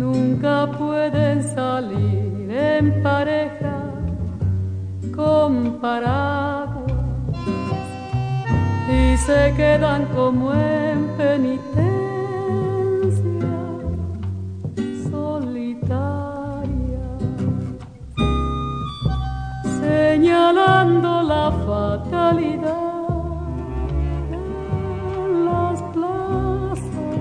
nunca pueden salir en pareja con paraguas y se quedan como en penitencia solitaria, señalando la fatalidad en las plazas.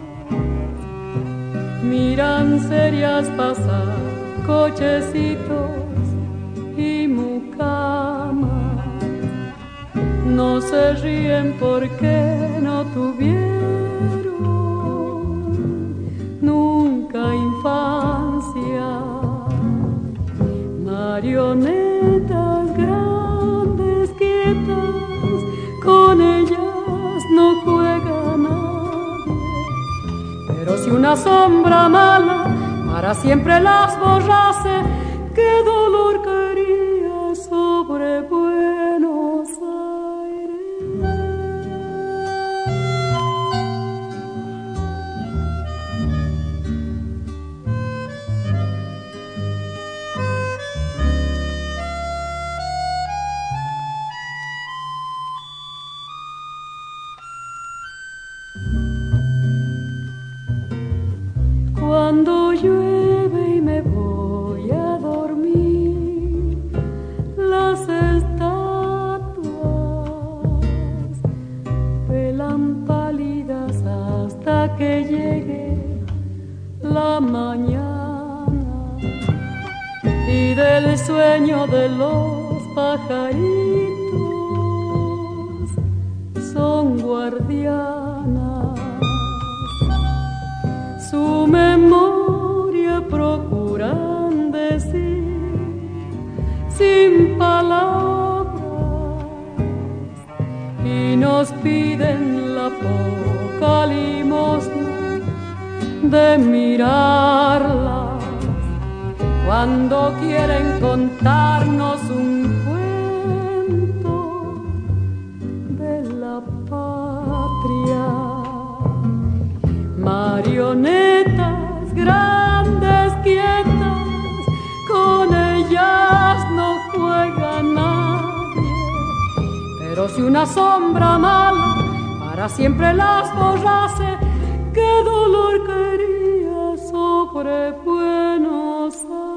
Miran serias pasar cochecitos y mucamas, no se ríen porque no tuvieron nunca infancia. Marionetas grandes, quietas, con ellas no juega nadie, pero si una sombra mala para siempre las borrase, qué dolor caería sobre Buenos Aires. Cuando llueve y me voy a dormir, las estatuas velan pálidas hasta que llegue la mañana, y del sueño de los pajaritos son guardianas. Su memoria procuran decir sin palabras y nos piden la poca limosna de mirarlas cuando quieren contarnos un cuento de la patria. Marionetas grandes, quietas, con ellas no juega nadie, pero si una sombra mala para siempre las borrase, qué dolor caería sobre Buenos Aires.